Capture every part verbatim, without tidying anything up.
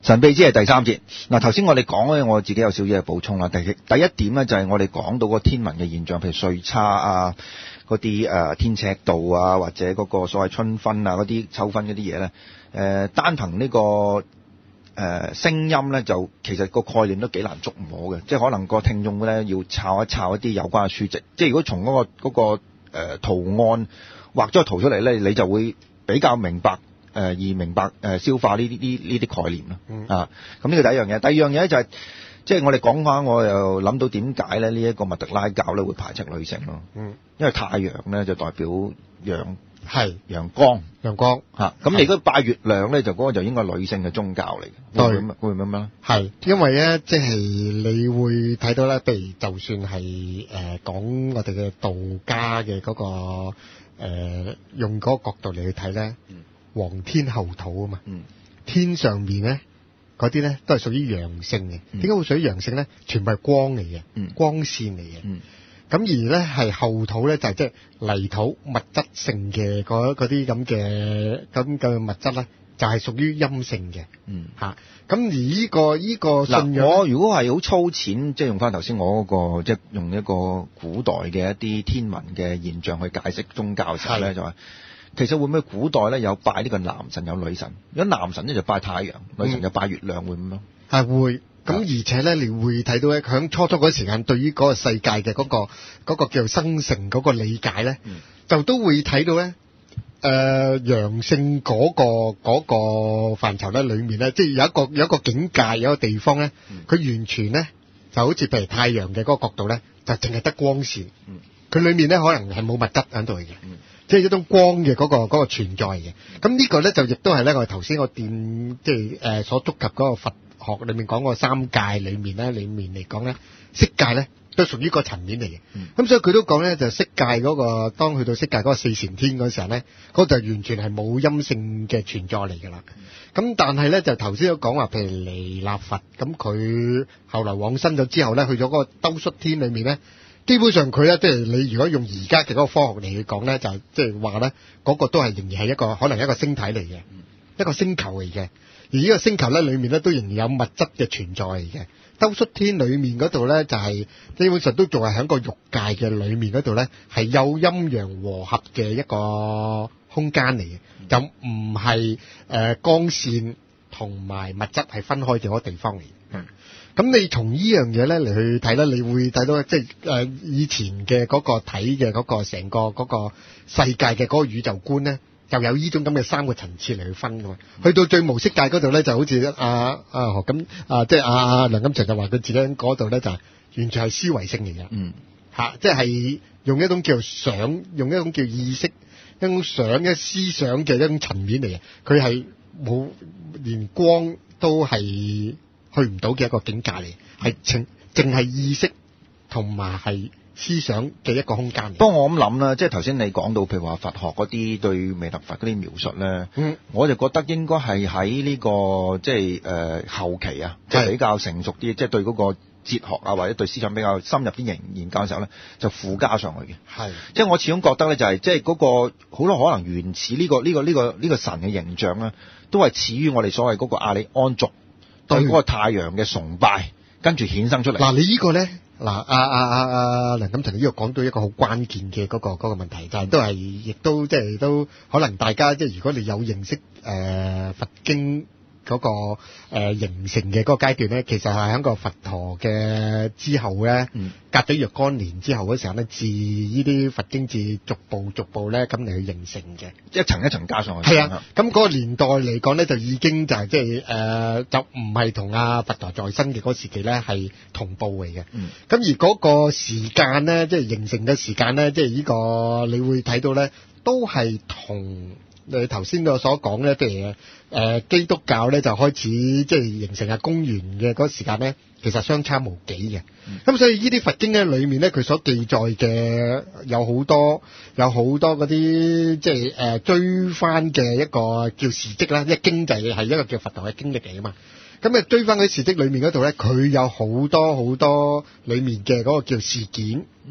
神秘之夜第三節。嗱，頭先我哋講咧，我自己有少少嘢補充啦。第第一點咧就係我哋講到個天文嘅現象，譬如歲差啊，嗰啲誒天赤道啊，或者嗰個所謂春分啊，嗰啲秋分嗰啲嘢咧，誒、呃、單憑呢、這個誒、呃、聲音咧，就其實個概念都幾難捉摸嘅，即係可能個聽眾咧要抄一抄一啲有關嘅書籍，即係如果從嗰、那個嗰、那個呃、圖案畫咗個圖出嚟咧，你就會比較明白。誒、呃、而明白誒、呃、消化呢啲呢呢啲概念咯、嗯、啊，咁呢個第一樣嘢。第二樣嘢就係、是、即係我哋講翻，我又諗到點解咧呢一個密特拉教咧會排斥女性咯。嗯，因為太陽咧就代表陽係陽光陽光嚇，咁你如果拜月亮咧就嗰個就應該女性嘅宗教嚟嘅。對，會唔會咁樣咧？ 係因為咧，即係你會睇到咧，譬如就算係誒、呃、講我哋嘅道家嘅嗰、那個、呃、用嗰個角度嚟去睇咧。嗯，皇天后土啊嘛，嗯、天上面咧嗰啲咧都係屬於陽性嘅。點解、嗯、會屬於陽性咧？全部係光嚟嘅，嗯、光線嚟嘅。咁、嗯、而咧係後土咧就係即係泥土物質性嘅嗰啲咁嘅咁嘅物質咧，就係屬於陰性嘅。嗯，吓、啊、咁而呢、這個呢、這個信仰， 我如果係好粗淺，即係用翻頭先我嗰、那個，即係用一個古代嘅一啲天文嘅現象去解釋宗教嘅時候咧，就係。其實會唔會古代咧有拜呢個男神有女神？如果男神咧就拜太陽，女神就拜月亮，會咁咯？ 係會咁，而且咧你會睇到咧，響初初嗰時間對於嗰個世界嘅嗰、嗰個嗰、嗰個叫做生成嗰個理解咧，嗯、就都會睇到咧，誒、呃、陽性嗰、嗰個嗰、嗰個範疇咧，裏面咧，即係有一個有一個境界，有一個地方咧，佢、嗯、完全咧就好似譬如太陽嘅嗰個角度咧，就淨係得光線，佢、嗯、裏面咧可能係冇物質喺度嘅。嗯即係一種光嘅嗰、嗰個嗰、嗰個存在嘅，咁呢個咧就亦都係咧我哋頭先我電即係誒所觸及嗰個佛學裏面講個三界裏面咧裏面嚟講咧，色界咧都屬於個層面嚟嘅。咁、嗯、所以佢都講咧就色界嗰、嗰個當去到色界嗰個四禪天嗰時候咧，嗰、嗰個、就完全係冇陰性嘅存在嚟㗎啦。咁、嗯、但係咧就頭先都講話，譬如彌勒佛咁佢後來往生咗之後咧，去咗嗰個兜率天裏面咧。基本上佢咧，即係你如果用而家嘅嗰個科學嚟去講咧，就即係話咧，嗰個都係仍然係一個可能一個星體嚟嘅，嗯、一個星球嚟嘅。而呢個星球咧，裏面咧都仍然有物質嘅存在嚟嘅。兜率天裏面嗰度咧，就係、是、基本上都仲係喺個欲界嘅裏面嗰度咧，係有陰陽和合嘅一個空間嚟嘅，嗯、就唔係誒光線同埋物質係分開嘅嗰個地方嚟。嗯。咁你從呢樣嘢咧嚟去睇咧，你會睇到即係誒、呃、以前嘅嗰個睇嘅嗰個成個嗰個世界嘅嗰個宇宙觀咧，就有呢種咁嘅三個層次嚟去分㗎嘛。去到最無色界嗰度咧，就好似阿阿何咁啊，即係阿阿梁錦祥就話佢自己喺嗰度咧，就係完全係思維性嚟嘅。嗯，嚇、啊，即係用一種叫想，用一種叫意識，一種想嘅思想嘅一種層面嚟嘅。佢係冇連光都係去唔到嘅一個境界嚟，係淨淨係意識同埋係思想嘅一個空間嚟。 不過我咁諗啦，即係頭先你講到譬如話佛學嗰啲對彌勒佛嗰啲描述咧，嗯，我就覺得應該係喺呢個即係誒、呃、後期啊，即係比較成熟啲，即係對嗰個哲學啊或者對思想比較深入啲研研究嘅時候咧，就附加上去嘅。係，即係我始終覺得咧，就係即係嗰個好多可能原始呢、呢個呢、呢個呢、呢個呢、呢個神嘅形象咧，都係始於我哋所謂嗰個亞利安族。對嗰個太陽嘅崇拜，跟住衍生出嚟。嗱，你呢個咧，嗱，阿阿阿阿梁錦祥呢個講到一個好關鍵嘅嗰個嗰個問題，就係都係，亦都即係都可能大家即係如果你有認識誒佛經嗰個誒形成嘅嗰個階段咧，其實係喺個佛陀嘅之後咧，嗯、隔咗若干年之後嗰時候咧，自呢啲佛經字逐步逐步咧咁嚟去形成嘅，一層一層加上去。係啊，咁嗰個年代嚟講咧，就已經就係即係誒，就唔係同阿佛陀在生嘅嗰個時期咧係同步嚟嘅。咁、嗯、而嗰個時間咧，即係形成嘅時間咧，即係呢個你會睇到咧，都係同你頭先我所講咧，譬如誒、呃、基督教咧就開始即係形成係公元嘅嗰個時間咧，其實相差無幾嘅。咁、嗯、所以呢啲佛經咧裏面咧，佢所記載嘅有好多有好多嗰啲即係誒、呃、追翻嘅一個叫事蹟啦，一經就係一個叫佛陀嘅經歷嚟啊嘛。咁啊追翻嗰啲事蹟裏面嗰度咧，佢有好多好多裏面嘅嗰個叫事件。嗯。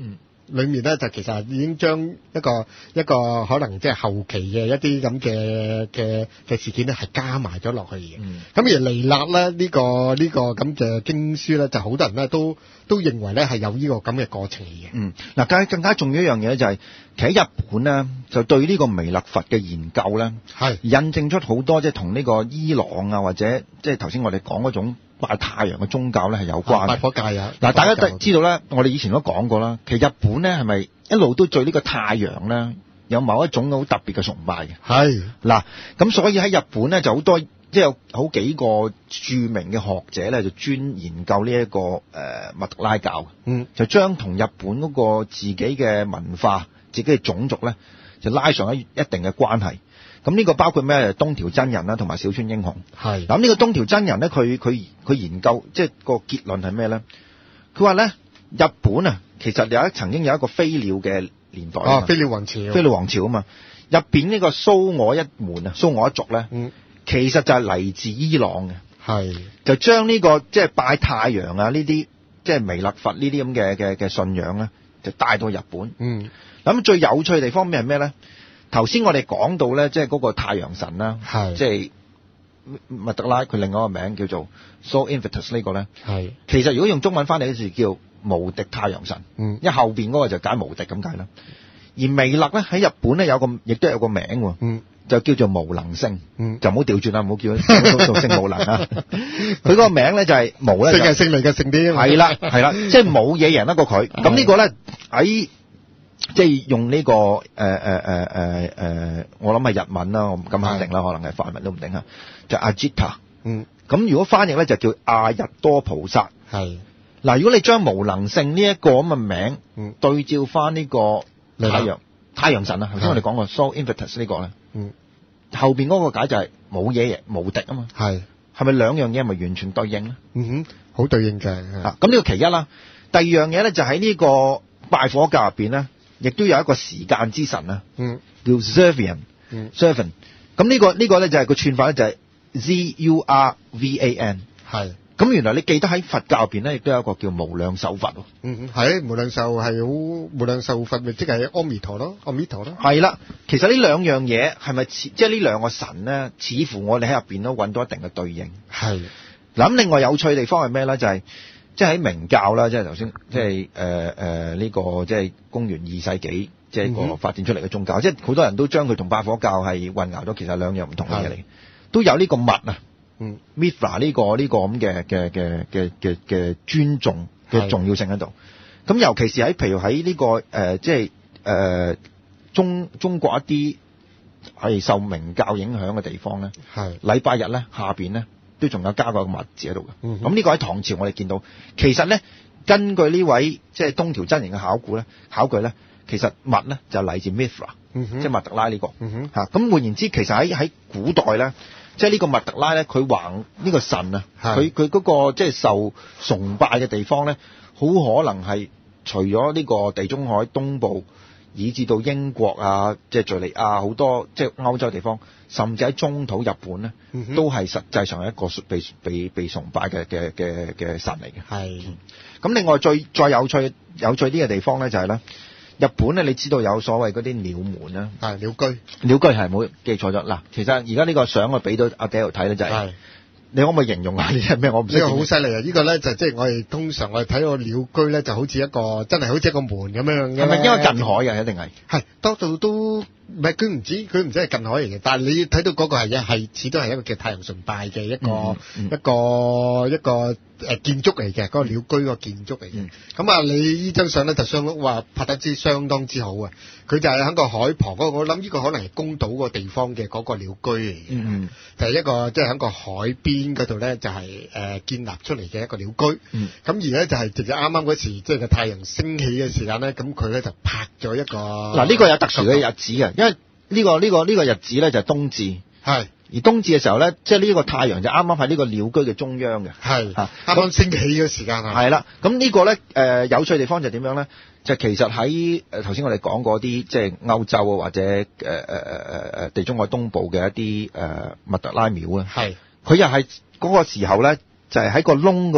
裏面咧就其實已經將一個一個可能即係後期嘅一啲咁嘅嘅嘅事件咧係加埋咗落去嘅。咁、嗯、而彌勒咧呢、呢個呢、呢個咁嘅經書咧，就好多人咧都都認為咧係有呢個咁嘅過程嘅。 嗯，嗱，更更加重要一樣嘢就係、是，其實喺日本咧就對呢個彌勒佛嘅研究咧，係印證出好多即係同呢個伊朗啊或者即係頭先我哋講嗰種拜太陽嘅宗教咧係有關嘅。拜火教啊！嗱，大家都知道咧，我哋以前都講過啦，其實日本咧係咪一路都對呢個太陽咧有某一種好特別嘅崇拜嘅？係嗱，咁所以喺日本咧就好多。即係有好幾個著名嘅學者咧，就專研究呢、這、一個誒密特拉教，嗯，就將同日本嗰個自己嘅文化、自己嘅種族咧，就拉上一一定嘅關係。咁呢個包括咩？東條真人啦，同埋小川英雄。係咁呢個東條真人咧，佢佢佢研究即係個結論係咩咧？佢話咧，日本啊，其實有一曾經有一個飛鳥嘅年代啊，飛鳥王朝，飛鳥王朝啊嘛，入邊呢個蘇我一門啊，蘇我一族咧，嗯。其實就係嚟自伊朗嘅，係就將呢、這個即係、就是、拜太陽啊呢啲即係彌勒佛呢啲咁嘅嘅嘅信仰咧，就帶到日本。嗯，咁最有趣嘅地方咩係咩咧？頭先我哋講到咧，即係嗰個太陽神啦，係即係密特拉，佢另外一個名叫做 Sol Invictus 呢個咧，係其實如果用中文翻嚟嘅字叫無敵太陽神，嗯，因為後邊嗰個就解無敵咁解啦。而彌勒咧喺日本咧有個亦都有個名喎，嗯。就叫做無能星，嗯、就唔好調轉啦，唔好叫佢做星無能啊！佢嗰個名咧就係無咧，星係星嚟嘅星啲，係啦係啦，即係冇嘢贏得過佢。咁呢個咧喺即係用呢、這個誒誒誒誒誒，我諗係日文啦，我唔敢肯定啦，可能係法文都唔定啊。就阿吉塔，嗯，咁如果翻譯咧就叫阿日多菩薩。係嗱，如果你將無能星呢一個咁嘅名，嗯，對照翻呢個太陽太陽神啊，頭先我哋講過 Sol Invictus 呢個咧。嗯，後邊嗰個解就係冇嘢嘢無敵啊嘛，係係咪兩樣嘢係咪完全對應咧？嗯哼，好對應嘅。啊，咁呢個其一啦。第二樣嘢咧就喺呢個拜火教入邊咧，亦都有一個時間之神啊，嗯，叫 Zurvan，嗯 Zurvan。咁呢個呢個咧就係個串法咧就係 Z U R V A N， 係。咁原來你記得喺佛教入邊咧，亦都有一個叫無量壽佛喎。嗯，係無量壽係好無量壽佛，咪即係阿彌陀咯，阿彌陀咯。係啦，其實呢兩樣嘢係咪似即係呢兩個神咧？似乎我哋喺入邊都揾到一定嘅對應。係。嗱咁，另外有趣嘅地方係咩咧？就係即係喺明教啦，即係頭先即係誒誒呢個即係公元二世紀即係個發展出嚟嘅宗教，即係好多人都將佢同拜火教係混淆咗，其實兩樣唔同嘅嘢嚟，都有呢個物啊。嗯 Mithra 呢個呢個咁嘅嘅嘅嘅嘅嘅尊重嘅重要性喺度。咁尤其是喺譬如喺呢個誒即係誒中中國一啲係受明教影響嘅地方咧，係禮拜日咧下邊咧都仲有加個物字喺度嘅。咁呢個喺唐朝我哋見到，其實咧根據呢位即係東條真人嘅考古咧考據咧，其實物咧就嚟自 Mithra，即係密特拉呢個嚇。咁換言之，其實喺喺古代咧。即係呢個密特拉咧，佢橫呢個神啊，佢佢嗰個即係受崇拜嘅地方咧，好可能係除咗呢個地中海東部，以至到英國啊，即係敍利亞好多即係歐洲地方，甚至喺中土日本咧，嗯、都係實際上係一個被被被崇拜嘅嘅嘅嘅神嚟嘅。係。咁另外最再有趣有趣啲嘅地方咧，就係咧。日本咧，你知道有所謂嗰啲鳥門啦，係鳥居，鳥居係冇記錯咗。嗱，其實而家呢個相我俾到阿 Dale 睇咧，就係你可唔可以形容下呢啲係咩？我唔識。呢個好犀利啊！呢個咧就即係我哋通常我哋睇個鳥居咧，就好似一個真係好似一個門咁樣嘅。係咪因為近海嘅一定係？係多數都唔係佢唔止佢唔止係近海嚟嘅，但係你睇到嗰個係一係似都係一個叫太陽崇拜嘅一個、嗯嗯、一個一個誒建築嚟嘅，嗰、嗰個鳥居個建築嚟嘅。咁、嗯、啊，你呢張相咧就相當話拍得之相當之好啊！佢就係喺個海旁嗰個，我諗呢個可能係宮島個地方嘅嗰個鳥居嚟嘅、嗯，就係、是、一個即係喺個海邊嗰度咧，就係、是、誒、呃、建立出嚟嘅一個鳥居。咁、嗯、而咧就係直接啱啱嗰時，即係個太陽升起嘅時間咧，咁佢咧就拍咗一個嗱，呢個有特殊嘅日子嘅，因為呢、這個呢、這個呢、這個日子咧就係冬至，係而冬至嘅時候咧，即係呢個太陽就啱啱喺呢個鳥居嘅中央嘅，係啱啱升起嘅時間啊，係啦。咁呢個咧誒、呃、有趣嘅地方就點樣咧？就其實喺誒頭先我哋講過啲即係歐洲啊或者誒誒誒誒誒地中海東部嘅一啲誒、呃、密特拉廟啊，係佢又係嗰個時候咧就係、是、喺個窿個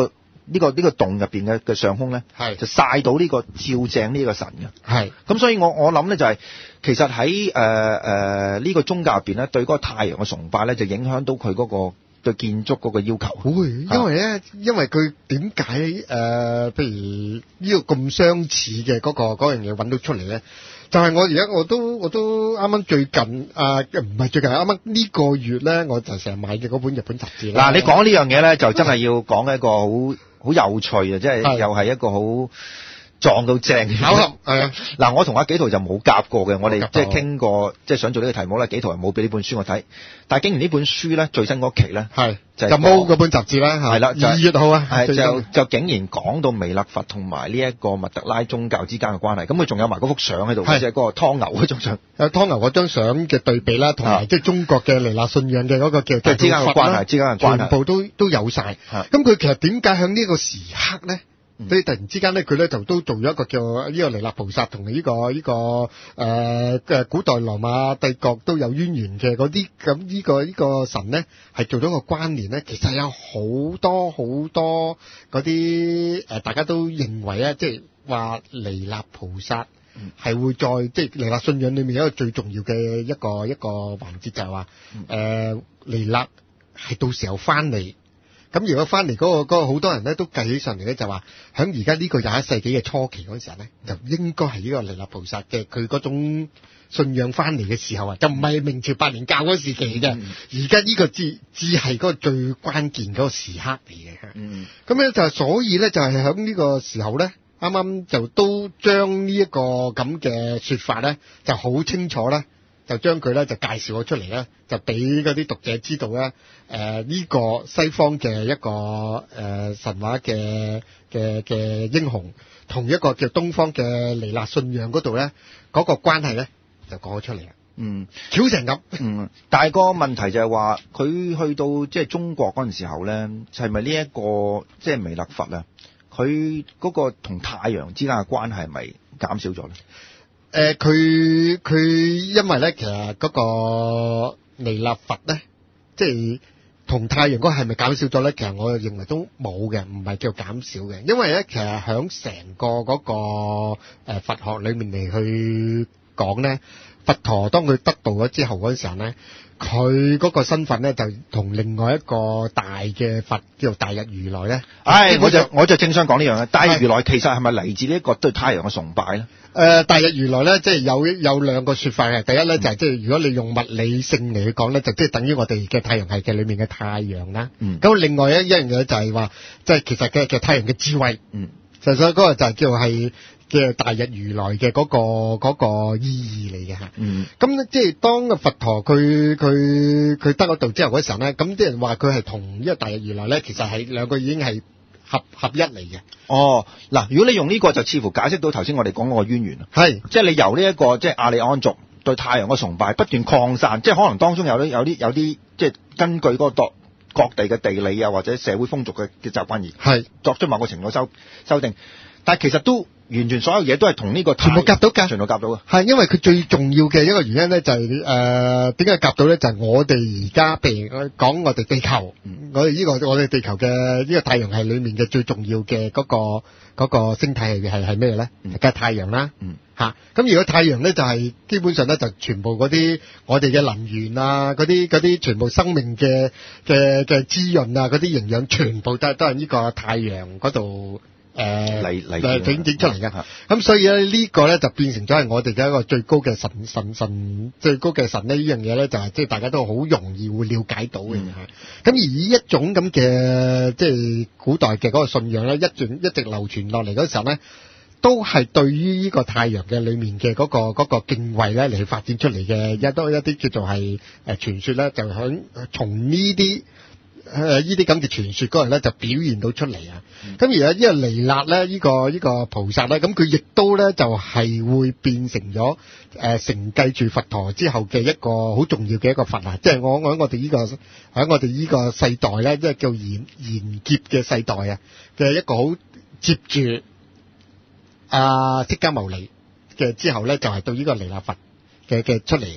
呢個呢個洞入邊嘅嘅上空咧， 係就曬到呢個照正呢個神嘅。 係咁所以我我諗咧就係、是、其實喺誒誒呢個宗教入邊咧，對嗰個太陽嘅崇拜咧，就影響到佢嗰個對建築嗰個要求。 會，因為咧，因為佢點解誒，譬如呢個咁相似嘅嗰、嗰個嗰樣嘢揾到出嚟咧？就係、是、我而家我都我都啱啱最近啊，唔係最近，啱啱呢個月咧，我就成日買嘅嗰本日本雜誌啦。 嗱，你講呢樣嘢咧，就真係要講一個好好有趣啊，即係又係一個好撞到正巧合係啊！ 嗱，我同阿紀陶就冇夾過嘅，我哋即係傾過，即係想做呢個題目咧，紀陶又冇俾呢本書我睇。但係竟然呢本書咧，最新嗰期咧， 係就就冇嗰本雜誌啦， 係啦， 二月號啊， 係就就竟然講到彌勒佛同埋呢一個密特拉宗教之間嘅關係，咁佢仲有埋嗰幅相喺度，即係嗰個湯牛嗰張相， 有湯牛嗰張相嘅對比啦，同埋即係中國嘅彌勒信仰嘅嗰個叫即係之間嘅關係，之間嘅關係， 全部都都有晒。咁佢其實點解喺呢個時刻咧？所以突然之間咧，佢咧就都做咗一個叫呢個彌勒菩薩同呢個呢個誒嘅古代羅馬帝國都有淵源嘅嗰啲，咁呢個呢個神咧係做咗個關聯咧。其實有好多好多嗰啲誒，大家都認為咧，即係話彌勒菩薩係會再即係彌勒信仰裏面有一個最重要嘅一個一個環節，就係話誒彌勒係到時候翻嚟。咁如果翻嚟嗰個嗰個好多人咧都計起上嚟咧，就話喺而家呢個廿一世紀嘅初期嗰陣時候咧，就應該係呢個彌勒菩薩嘅佢嗰種信仰翻嚟嘅時候啊，就唔係明朝八年教嗰時期嘅。而家呢個至至係嗰個最關鍵嗰個時刻嚟嘅。嗯，咁咧就係所以咧就係喺呢個時候咧，啱啱就都將呢一個咁嘅說法咧，就好清楚咧。就將佢咧就介紹咗出嚟咧，就俾嗰啲讀者知道咧，誒、呃、呢、這個西方嘅一個誒、呃、神話嘅嘅嘅英雄，同一個叫東方嘅彌勒信仰嗰度咧，嗰、那個關係咧就講咗出嚟啦。嗯，巧成咁。 嗯，但係個問題就係話，佢去到即係中國嗰陣時候咧，係咪呢一個即係彌勒佛啊？佢嗰個同太陽之間嘅關係係咪減少咗咧？ 誒，佢佢、呃、因為咧，其實嗰個彌勒佛咧，即係同太陽嗰個係咪減少咗咧？其實我認為都冇嘅，唔係叫減少嘅。因為咧，其實響成個嗰個誒佛學裏面嚟去講咧，佛陀當佢得道咗之後嗰陣時候咧，佢嗰個身份咧就同另外一個大嘅佛叫做大日如來咧。 唉，我就我就正想講呢樣嘅，大日如來其實係咪嚟自呢一個對太陽嘅崇拜咧？ 誒、呃，大日如來咧，即係有有兩個說法嘅。第一咧、嗯、就係即係如果你用物理性嚟去講咧，就即係等於我哋嘅太陽系嘅裏面嘅太陽啦。嗯。咁另外一一樣嘢就係話，即係其實嘅嘅太陽嘅智慧。嗯。實際嗰個就係叫係嘅大日如來嘅嗰、嗰個、嗰個意義嚟嘅吓。嗯。咁咧即係當個佛陀佢佢佢得咗道之後嗰時候咧，咁啲人話佢係同呢個大日如來咧，其實係兩個已經係合合一嚟嘅。 哦，嗱，如果你用呢個就似乎解釋到頭先我哋講嗰個淵源啦，係，即係你由呢、這、一個即係亞利安族對太陽嘅崇拜不斷擴散，即係可能當中有啲有啲有啲即係根據嗰個各地嘅地理啊或者社會風俗嘅嘅習慣而係作出某個程度修修訂，但係其實都完全所有嘢都係同呢個全部夾到㗎， 全部夾到嘅， 係因為佢最重要嘅一個原因咧就係誒點解夾到咧？就係、是、我哋而家譬如講我哋地球，嗯、我哋呢、這個我哋地球嘅呢、這個太陽系裡面嘅最重要嘅嗰、那個嗰、那個星體係係係咩咧？梗係、嗯、太陽啦，嗯嚇。咁如果太陽咧就係、是、基本上咧就全部嗰啲我哋嘅能源啊，嗰啲嗰啲全部生命嘅嘅嘅滋潤啊，嗰啲營養全部都係都係呢個太陽嗰度。誒嚟嚟整整出嚟嘅，咁所以咧呢個咧就變成咗係我哋嘅一個最高嘅神神神最高嘅神咧，呢樣嘢咧就係即係大家都好容易會了解到嘅。咁、嗯、而以一種咁嘅即係古代嘅嗰個信仰咧，一直一直流傳落嚟嗰時候咧，都係對於呢個太陽嘅裏面嘅嗰、嗰個嗰、嗰個敬畏咧嚟發展出嚟嘅，一都一啲叫做係誒傳說咧，就響從呢啲。誒呢啲咁嘅傳說嗰陣咧就表現到出嚟啊！咁、嗯、而家呢個彌勒咧，呢、呢個呢、呢個菩薩咧，咁佢亦都咧就係、係、會變成咗誒、呃、承繼住佛陀之後嘅一個好重要嘅一個佛啊！即係我我喺我哋呢、呢個喺我哋呢個世代咧，即係叫賢賢劫嘅世代啊嘅一個好接住啊釋迦牟尼嘅之後咧，就係、係、到呢個彌勒佛嘅嘅出嚟。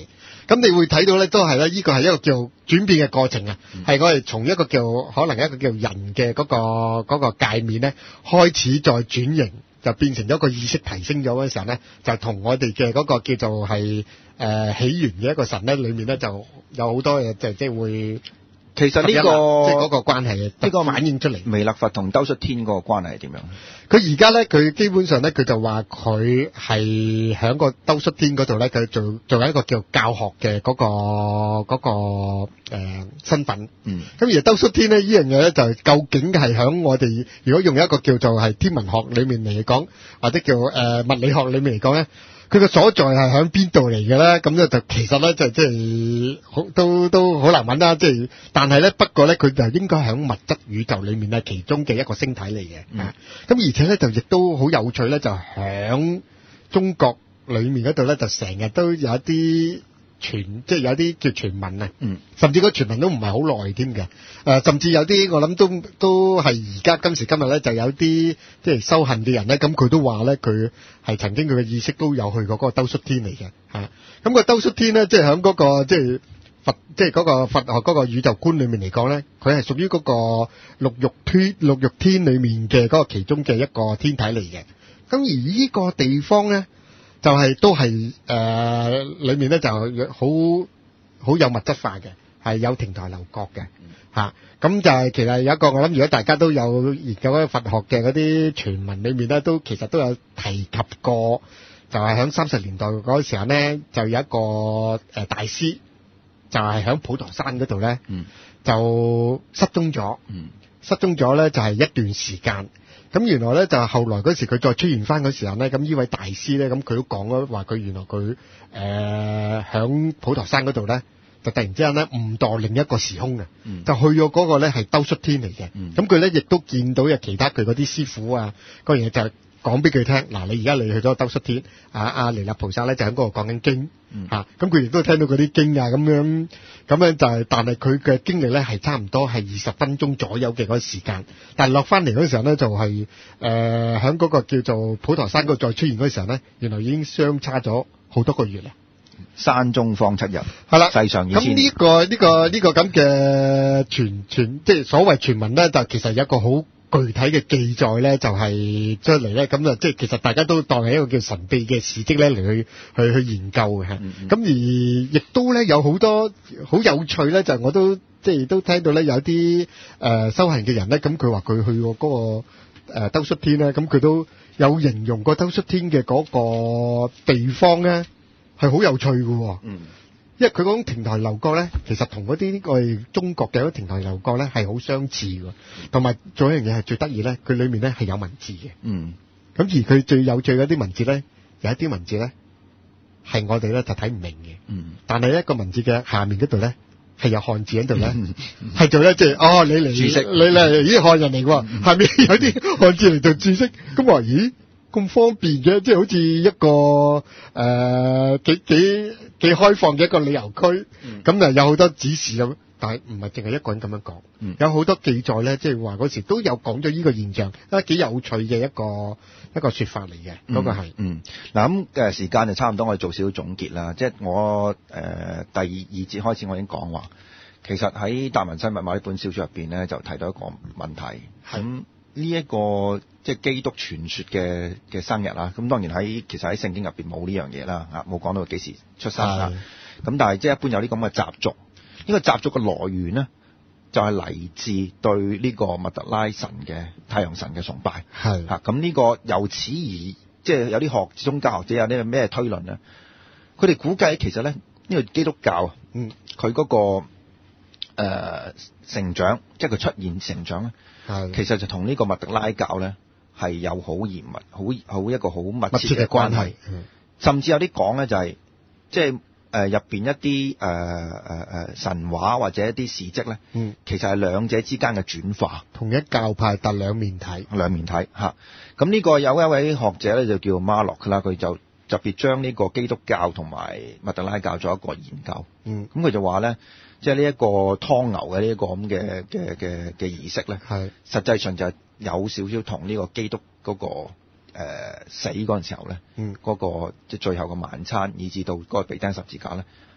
咁你會睇到咧，都係咧，呢個係一個叫轉變嘅過程啊，係我哋從一個叫可能一個叫人嘅嗰個嗰個界面咧，開始再轉型，就變成咗個意識提升咗嘅時候咧，就同我哋嘅嗰個叫做係誒起源嘅一個神咧，裏面咧就有好多嘢就即係會。 其實呢、這個即係嗰個關係，呢個反映出嚟。 彌勒佛同兜率天嗰個關係係點樣？ 佢而家咧，佢基本上咧，佢就話佢係喺個兜率天嗰度咧，佢做做緊一個叫教學嘅嗰、那個嗰、那個誒、呃、身份。嗯。咁而兜率天咧，呢樣嘢咧，就究竟係喺我哋如果用一個叫做係天文學裡面嚟講，或者叫誒、呃、物理學裡面嚟講咧。佢個所在係喺邊度嚟嘅咧？咁咧就其實咧就即係好都都好難揾啦。即係但係咧，不過咧佢就應該喺物質宇宙裏面咧其中嘅一個星體嚟嘅。嗯。咁而且咧就亦都好有趣咧，就喺中國裏面嗰度咧，就成日都有一啲傳，即係有啲叫傳聞啊。嗯。甚至個傳聞都唔係好耐添嘅。誒，甚至有啲我諗都都係而家今時今日咧，就有啲即係修行嘅人咧，咁佢都話咧，佢係曾經佢嘅意識都有去過嗰個兜率天嚟嘅嚇。咁個兜率天咧，即係喺嗰個即係佛，即係嗰個佛學嗰個宇宙觀裏面嚟講咧，佢係屬於嗰個六欲天六欲天裏面嘅嗰個其中嘅一個天體嚟嘅。咁而呢個地方咧，就係、是、都係誒、呃、裏面咧就好好有物質化嘅。係有亭台樓閣嘅嚇，咁就係其實有一個我諗，如果大家都有研究嗰佛學嘅嗰啲傳聞裏面咧，都其實都有提及過，就係喺三十年代嗰個時候咧，就有一個誒大師，就係喺普陀山嗰度咧，就失蹤咗，失蹤咗咧就係一段時間。咁原來咧就係後來嗰時佢再出現翻嗰時候咧，咁呢位大師咧，咁佢都講咗話佢原來佢誒喺普陀山嗰度咧。就突然之間咧誤墮另一個時空嘅、嗯，就去咗嗰個咧係兜率天嚟嘅。咁佢咧亦都見到有其他佢嗰啲師傅啊，嗰樣嘢就係講俾佢聽。嗱，你而家你去咗兜率天，啊阿彌勒菩薩咧就喺嗰度講緊經嚇，咁佢亦都聽到嗰啲經啊咁樣，咁樣就係、是，但係佢嘅經歷咧係差唔多係二十分鐘左右嘅嗰個時間，但係落翻嚟嗰時候咧就係誒喺嗰個叫做普陀山嗰度再出現嗰時候咧，原來已經相差咗好多個月啦。 山中方七日， 係啦， 世上二千年。咁呢個呢、這個呢、這個咁嘅傳傳，即係所謂傳聞咧，就其實有一個好具體嘅記載咧，就係出嚟咧，咁就即係其實大家都當係一個叫神秘嘅事蹟咧嚟去去去研究嘅嚇。咁、嗯嗯、而亦都咧有好多好有趣咧，就係、我都即係都聽到咧有啲誒、呃、修行嘅人咧，咁佢話佢去過嗰、那個誒兜率天咧，咁佢都有形容過兜率天嘅嗰個地方咧。係好有趣嘅，嗯，因為佢嗰種亭台樓閣咧，其實同嗰啲我哋中國嘅嗰啲亭台樓閣咧係好相似嘅，同埋仲有一樣嘢係最得意咧，佢裏面咧係有文字嘅，嗯，咁而佢最有趣嗰啲文字咧，有一啲文字咧係我哋咧就睇唔明嘅，嗯，但係一個文字嘅下面嗰度咧係有漢字喺度咧，係做咧即係哦，你嚟注釋，你嚟咦漢人嚟喎，下面有啲漢字嚟做注釋，咁話咦？咁方便嘅，即係好似一個誒、呃、幾幾幾開放嘅一個旅遊區，咁、嗯、啊有好多指示咁，但係唔係淨係一個人咁樣講、嗯，有好多記載咧，即係話嗰時都有講咗呢個現象，啊幾有趣嘅一個一個說法嚟嘅，嗰、嗯那個係。嗯， 嗱咁嘅時間就差唔多，我哋做少少總結啦。即係我誒、呃、第二二節開始，我已經講話，其實喺《達文西密碼》呢本小說入邊咧，就提到一個問題，咁呢一個。即係基督傳說嘅嘅生日啦，咁當然喺其實喺聖經入邊冇呢樣嘢啦，嚇冇講到幾時出生啦。咁但係即係一般有啲咁嘅習俗，呢、呢個習俗嘅來源呢，就係、是、嚟自對呢個密特拉神嘅太陽神嘅崇拜。係嚇咁呢個由此而即係有啲學宗教學者有啲咩推論呢？佢哋估計其實咧呢、呢個基督教啊，嗯，佢嗰、嗰個、呃、成長，即係佢出現成長咧，係其實就同呢個密特拉教咧。係有好嚴密、好好一個好密切嘅關係，甚至有啲講咧就係、是，即係誒入邊一啲誒誒誒神話或者一啲事蹟咧、嗯，其實係兩者之間嘅轉化， 同一教派但兩面睇， 兩面睇嚇。咁呢個有一位學者咧就叫馬洛克啦，佢就特別將呢個基督教同埋密特拉教做一個研究。嗯，咁佢就話咧，即係呢一個湯牛嘅呢一個咁嘅嘅嘅嘅儀式咧，係實際上就係、是。有少少同呢個基督嗰、那個、呃、死嗰陣時候咧，嗯，嗰、那個即係最後嘅晚餐，以至到嗰個被釘十字架咧，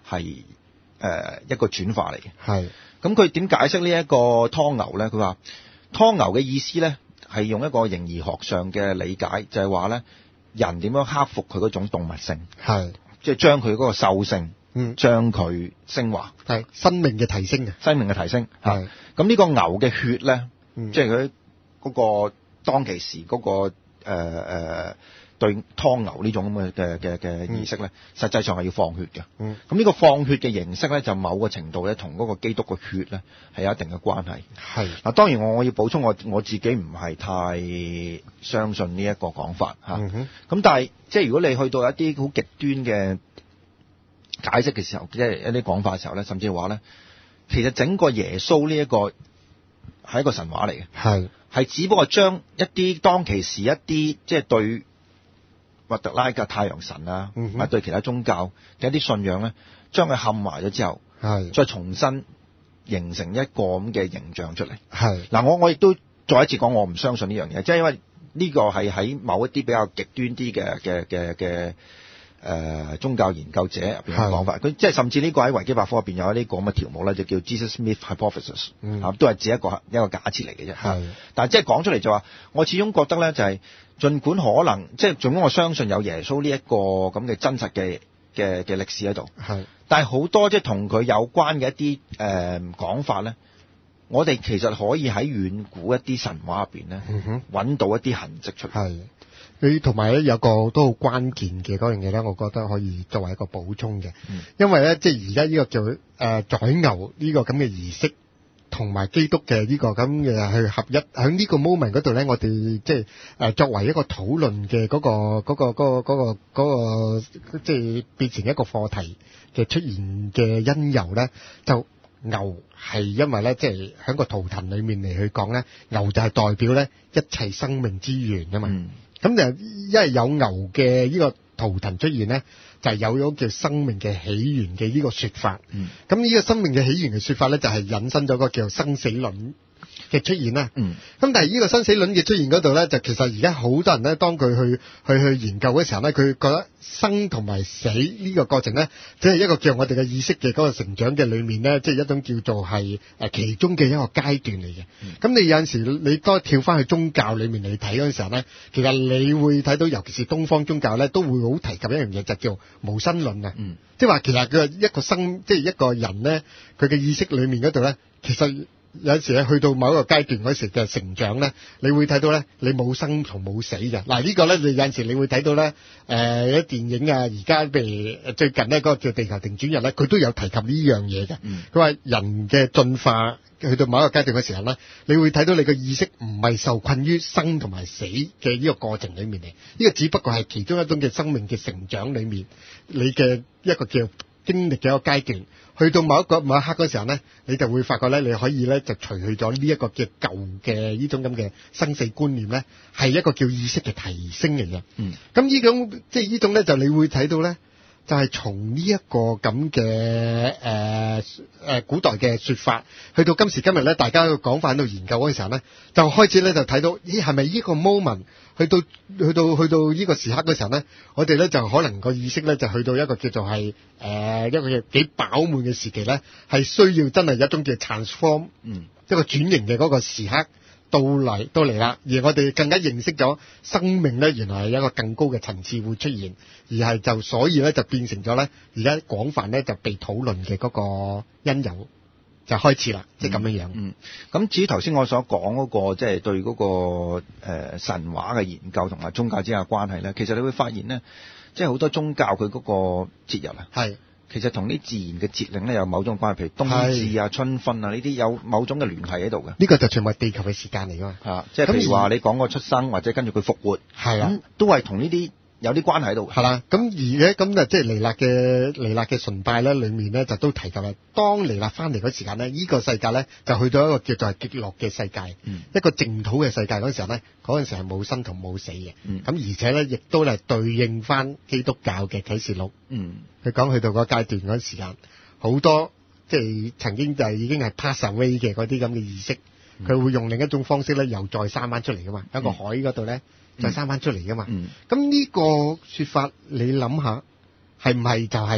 係誒、呃、一個轉化嚟嘅。 係。 咁佢點解釋呢一個湯牛咧？佢話湯牛嘅意思咧係用一個形而學上嘅理解，就係話咧人點樣克服佢嗰種動物性， 係即係將佢嗰個獸性， 嗯， 將佢升華， 係生命嘅提升嘅， 生命嘅提升。 係咁呢個牛嘅血咧， 嗯即係佢嗰個當其時嗰、嗰個誒誒、呃、對湯牛呢種咁嘅嘅嘅嘅儀式咧，實際上係要放血嘅。 嗯， 咁呢個放血嘅形式咧，就某個程度咧，同嗰個基督嘅血咧係有一定嘅關係。 係嗱，當然我我要補充我我自己唔係太相信呢一個講法嚇。咁、 嗯哼但係即係如果你去到一啲好極端嘅解釋嘅時候，即係一啲講法嘅時候咧，甚至話咧，其實整個耶穌呢一個係一個神話嚟嘅， 係係只不過將一啲當其時一啲即係對或特拉嘅太陽神啊， 嗯哼或者對其他宗教嘅一啲信仰咧，將佢冚埋咗之後， 係再重新形成一個咁嘅形象出嚟。 係嗱，我我亦都再一次講，我唔相信呢樣嘢，即係因為呢個係喺某一啲比較極端啲嘅嘅嘅嘅誒宗教研究者入邊嘅講法。佢即係甚至呢個喺維基百科入邊有呢個咁嘅條目咧，就叫 Jesus Myth Hypothesis， 嗯啊，都係指一個一個假設嚟嘅啫。 係但係即係講出嚟就話，我始終覺得咧就係、儘管可能即係儘管我相信有耶穌呢一個咁嘅真實嘅嘅嘅歷史喺度， 係但係好多即係同佢有關嘅一啲誒講法咧，我哋其實可以喺遠古一啲神話入邊咧嗯哼揾到一啲痕跡出嚟。 係。佢同埋咧有個都好關鍵嘅嗰樣嘢咧，我覺得可以作為一個補充嘅， 嗯因為咧即係而家呢個叫誒、呃、宰牛呢個咁嘅儀式，同埋基督嘅呢個咁嘅去合一，喺呢個 moment 嗰度咧，我哋即係誒作為一個討論嘅嗰個嗰、個嗰、個嗰、個嗰、個即係變成一個課題嘅出現嘅因由咧，就牛係因為咧即係喺個圖騰裡面嚟去講咧，牛就係代表咧一切生命之源啊嘛。 嗯咁就因為有牛嘅呢個圖騰出現咧，就係、是、有咗叫生命嘅起源嘅呢個說法。 嗯， 咁呢個生命嘅起源嘅說法咧，就係、是、引申咗個叫生死論嘅出現啦。 嗯， 咁但係呢個生死論嘅出現嗰度咧，就其實而家好多人咧，當佢去去去研究嘅時候咧，佢覺得生同埋死呢個過程咧，只係一個叫我哋嘅意識嘅嗰個成長嘅裏面咧，即係一種叫做係誒其中嘅一個階段嚟嘅。咁、嗯、你有陣時你當跳翻去宗教裏面嚟睇嗰陣時候咧，其實你會睇到，尤其是東方宗教咧，都會好提及一樣嘢，就叫無生論啊。 嗯， 即係話其實佢一個生，即係一個人咧，佢嘅意識裏面嗰度咧，其實。有陣時咧，去到某一個階段嗰時嘅成長咧，你會睇到咧，你冇生同冇死嘅。嗱、這個、呢個咧，你有陣時你會睇到咧，誒、呃，有啲電影啊，而家譬如最近呢嗰個叫《地球停轉日》咧，佢都有提及呢樣嘢嘅。佢、嗯、話人嘅進化去到某一個階段嘅時候咧，你會睇到你嘅意識唔係受困於生同埋死嘅呢個過程裡面嚟，呢、這個只不過係其中一種嘅生命嘅成長裡面，你嘅一個叫經歷嘅一個階段。去到某一個某一刻嗰時候咧，你就會發覺咧，你可以咧就除去咗呢一個嘅舊嘅呢種咁嘅生死觀念咧，係一個叫意識嘅提升嚟嘅。嗯，咁呢種即係呢種咧，就你會睇到咧，就係從呢一個咁嘅誒誒古代嘅說法，去到今時今日咧，大家個講法喺度研究嗰陣時候咧，就開始咧就睇到，咦係咪呢個 moment？去到去到去到呢個時刻嘅時候咧，我哋咧就可能個意識咧就去到一個叫做係誒、呃、一個叫幾飽滿嘅時期咧，係需要真係一種叫 transform，嗯，一個轉型嘅嗰個時刻到嚟到嚟啦，而我哋更加認識咗生命咧，原來係一個更高嘅層次會出現，而係就所以咧就變成咗咧而家廣泛咧就被討論嘅嗰個因由。就開始啦，即係咁樣樣。 嗯，咁、嗯、至於頭先我所講嗰、那個，即、就、係、是、對嗰、那個、呃、神話嘅研究同埋宗教之間嘅關係咧，其實你會發現咧，即係好多宗教佢嗰個節日啊，係其實同啲自然嘅節令咧有某種關係，譬如冬至啊、春分啊呢啲有某種嘅聯繫喺度嘅。呢、 這個就全部係地球嘅時間嚟㗎嘛。嚇， 即係譬如話你講個出生或者跟住佢復活，係啊，都係同呢啲有啲關係喺度， 係啦。咁而咧，咁啊，即係彌勒嘅彌勒嘅崇拜咧，裏面咧就都提及啦。當彌勒翻嚟嗰時間咧，呢、這個世界咧就去到一個叫做係極樂嘅世界，嗯、一個淨土嘅世界嗰陣時候咧，嗰陣時係冇生同冇死嘅。咁、嗯、而且咧，亦都係對應翻基督教嘅啟示錄。嗯，佢講去到嗰階段嗰陣時間，好多即係曾經就係已經係 pass away 嘅嗰啲咁嘅意識，佢、嗯、會用另一種方式咧，又再生翻出嚟噶嘛，喺、嗯、個海嗰度咧。再生翻出嚟噶嘛？咁、嗯、呢個說法你諗下，係唔係就係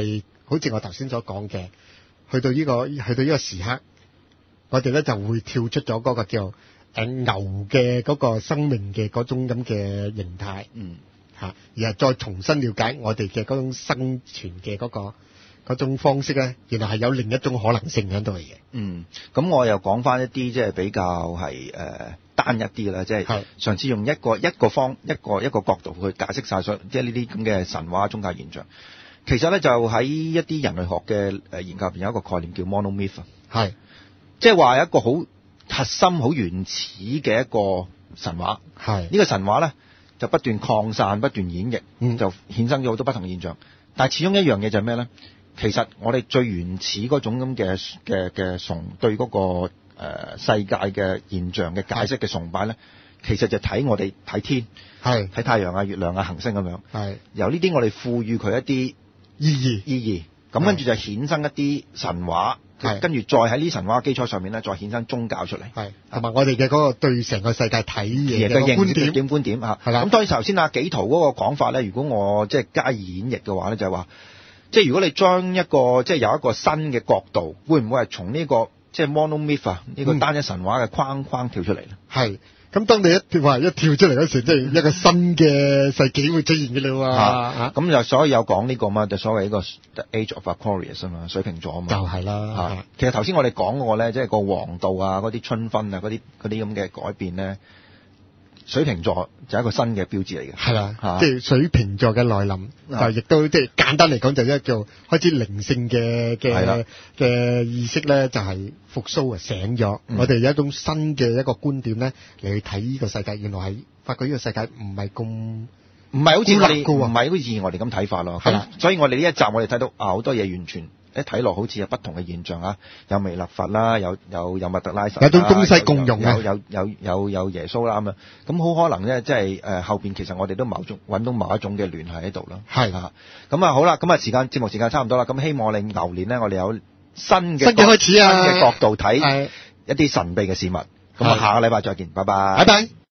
好似我頭先所講嘅，去到呢、個去到呢個時刻，我哋咧就會跳出咗嗰個叫誒牛嘅嗰個生命嘅嗰種咁嘅形態， 嗯嚇，而係再重新了解我哋嘅嗰種生存嘅嗰、個嗰種方式咧，原來係有另一種可能性喺度嚟嘅。 嗯，咁我又講翻一啲即係比較係誒、呃、單一啲啦，即係係上次用一個一個方一個一個角度去解釋晒所即係呢啲咁嘅神話宗教現象。其實咧就喺一啲人類學嘅誒研究入邊有一個概念叫 monomyth， 係即係話一個好核心、好原始嘅一個神話。 係呢個神話咧就不斷擴散、不斷演繹， 嗯就衍生咗好多不同嘅現象。但係始終一樣嘢就係咩咧？其實我哋最原始嗰種咁嘅嘅嘅崇對嗰、個、呃、世界嘅現象嘅解釋嘅崇拜咧，其實就睇我哋睇天， 係睇太陽啊、月亮啊、行星咁樣， 係由呢啲我哋賦予佢一啲意義， 意義，咁跟住就衍生一啲神話， 係跟住再喺呢神話基礎上面咧，再衍生宗教出嚟。 係同埋我哋嘅嗰個對成個世界睇嘢嘅嘅觀點， 點觀點啊， 係啦咁當然頭先阿紀陶嗰個講法咧，如果我即係加以演繹嘅話咧，就係話，即係如果你將一個即係有一個新嘅角度，會唔會係從呢個即係 monomyth 啊呢個單一神話嘅框框跳出嚟咧？ 係。咁當你一跳話一跳出嚟嗰時，即係一個新嘅世紀會出現嘅啦啊咁就所以有講呢個嘛，就所謂呢個 The Age of Aquarius 啊嘛，水瓶座啊嘛， 就係啦。 嚇其實頭先我哋講過咧，即係個黃道啊，嗰啲春分啊，嗰啲嗰啲咁嘅改變咧，水瓶座就係一個新嘅標誌嚟嘅。 係啦， 嚇即係水瓶座嘅來臨， 啊就亦都即係簡單嚟講，就一叫開始靈性嘅係啦嘅嘅意識咧，就係復甦啊，醒咗。 嗯我哋有一種新嘅一個觀點咧嚟去睇呢個世界，原來係發覺呢個世界唔係咁唔係好似我哋孤立㗎喎唔係好似我哋咁睇法咯。 係啦咁所以我哋呢一集我哋睇到啊好多嘢完全一睇落好似有不同嘅現象啊，有彌勒佛啦，有有有密特拉神啦， 有種東西共融啊有有有有有耶穌啦咁樣。咁好可能咧，即係誒後邊其實我哋都某種揾到某一種嘅聯繫喺度啦。 係啊，咁啊好啦，咁啊時間節目時間差唔多啦。咁希望我哋牛年咧，我哋有新嘅新嘅開始啊新嘅角度睇係一啲神秘嘅事物。咁係啊下個禮拜再見，拜拜。 拜拜。